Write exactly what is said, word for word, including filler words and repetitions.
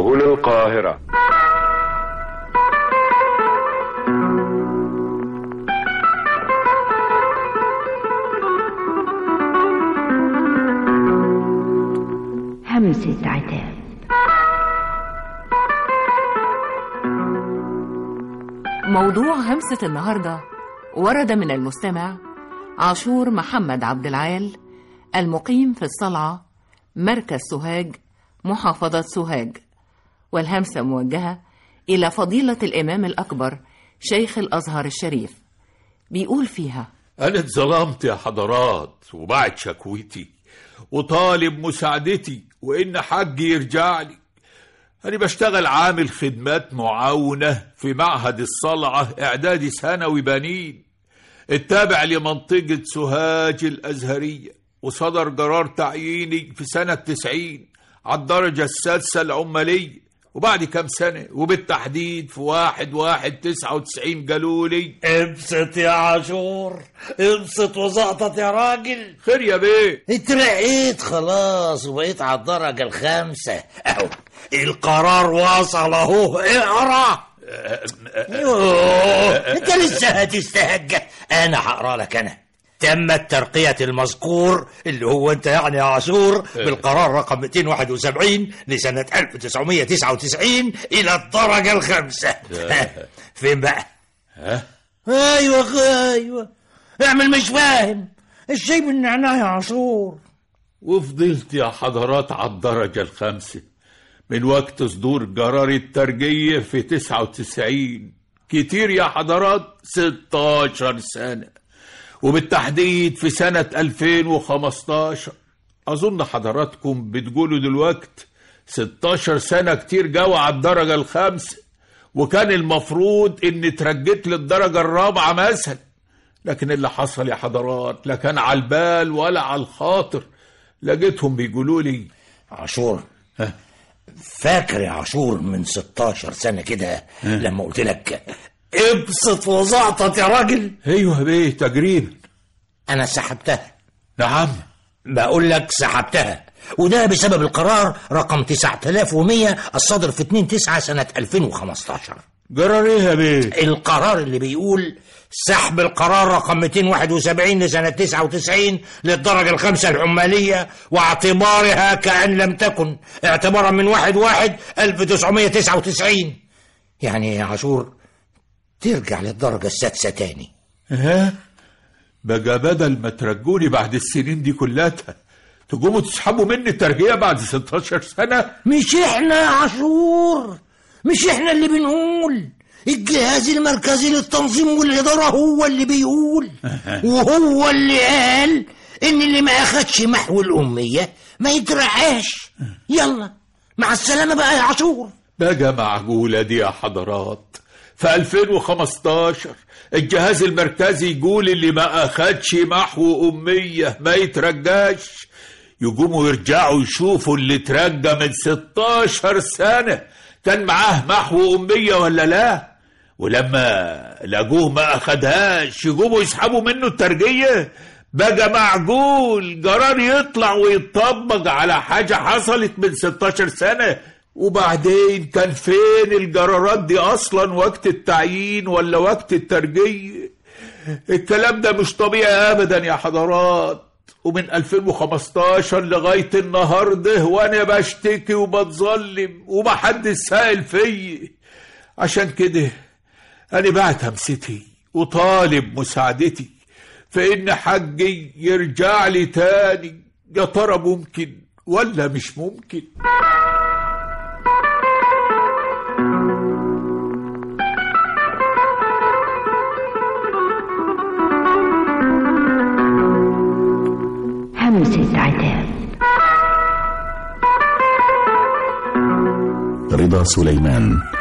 سبل القاهرة. همسة عتاب. موضوع همسة النهاردة ورد من المستمع عاشور محمد عبد العال، المقيم في الصلعة، مركز سوهاج، محافظة سوهاج، والهمسة موجهة إلى فضيلة الإمام الأكبر شيخ الأزهر الشريف. بيقول فيها: أنا اتظلمت يا حضرات وبعد شكوتي وطالب مساعدتي وإن حجي يرجع لي. أنا بشتغل عامل خدمات معاونة في معهد الصلعة إعدادي ثانوي بنين التابع لمنطقة سوهاج الأزهرية، وصدر قرار تعييني في سنة تسعين على الدرجة السادسة العمالية، وبعد كام سنة وبالتحديد في واحد واحد تسعة وتسعين قالولي ابسط يا عاشور، ابسط وزقطت يا راجل. خير يا بيه؟ اترقيت خلاص وبقيت على الدرجة الخامسة اهو، القرار وصل اهو، اقرا. انت لسه هتستهجى؟ انا هقرا لك. انا تمت ترقية المذكور اللي هو انت يعني يا عاشور بالقرار رقم مئتين وواحد وسبعين لسنة ألف وتسعمائة وتسعة وتسعين إلى الدرجة الخامسة. فين بقى؟ ها؟ أيوة أيوة، اعمل مش فاهم الشاي بالنعناع يا عاشور. وفضلت يا حضرات على الدرجة الخامسة من وقت صدور قرار الترقية في تسعة وتسعين. كتير يا حضرات، ستاشر سنة، وبالتحديد في سنة ألفين وخمستاشر. أظن حضراتكم بتقولوا دلوقت ستاشر سنة كتير جوا على الدرجة الخامسة، وكان المفروض إن ترجيت للدرجة الرابعة مثلا، لكن اللي حصل يا حضرات لا كان على البال ولا على الخاطر. لقيتهم بيقولوا لي: عاشور، ها؟ فاكر يا عاشور من ستاشر سنة كده لما قلت لك ابسط وزعطت يا راجل؟ ايوه بيه تقريبا. انا سحبتها. نعم بقول لك سحبتها، وده بسبب القرار رقم تسعة آلاف ومئة الصادر في اتنين تسعة سنة ألفين وخمستاشر. قرار ايه يا بيه؟ القرار اللي بيقول سحب القرار رقم مئتين وواحد وسبعين لسنة تسعة وتسعين للدرجة الخامسة العمالية واعتبارها كأن لم تكن، اعتبارا من واحد واحد ألف وتسعمائة وتسعة وتسعين. يعني يا عاشور ترجع للدرجة السادسة تاني. ها؟ بقى بدل ما ترجوني بعد السنين دي كلها تقوموا تسحبوا مني الترقية بعد ستاشر سنة؟ مش احنا يا عاشور، مش احنا اللي بنقول، الجهاز المركزي للتنظيم والإدارة هو اللي بيقول، وهو اللي قال ان اللي ما اخدش محو الأمية ما يترعاش. يلا مع السلامة بقى يا عاشور. بقى معقولة دي يا حضرات؟ في ألفين وخمستاشر الجهاز المركزي يقول اللي ما أخدش محو أمية ما يترجاش؟ يقوموا يرجعوا يشوفوا اللي ترجى من ستاشر سنة كان معاه محو أمية ولا لا، ولما لقوه ما أخدهاش يقوموا يسحبوا منه الترقية؟ بقى معقول قرار يطلع ويطبق على حاجة حصلت من ستاشر سنة؟ وبعدين كان فين القرارات دي أصلا وقت التعيين ولا وقت الترقية؟ الكلام ده مش طبيعي أبدا يا حضرات. ومن ألفين وخمستاشر لغاية النهاردة وأنا بشتكي وبتظلم ومحدش سائل فيي. عشان كده أنا بعت همستي وطالب مساعدتي في إن حقي يرجع لي تاني. يا ترى ممكن ولا مش ممكن؟ همسة عتاب. رضا سليمان.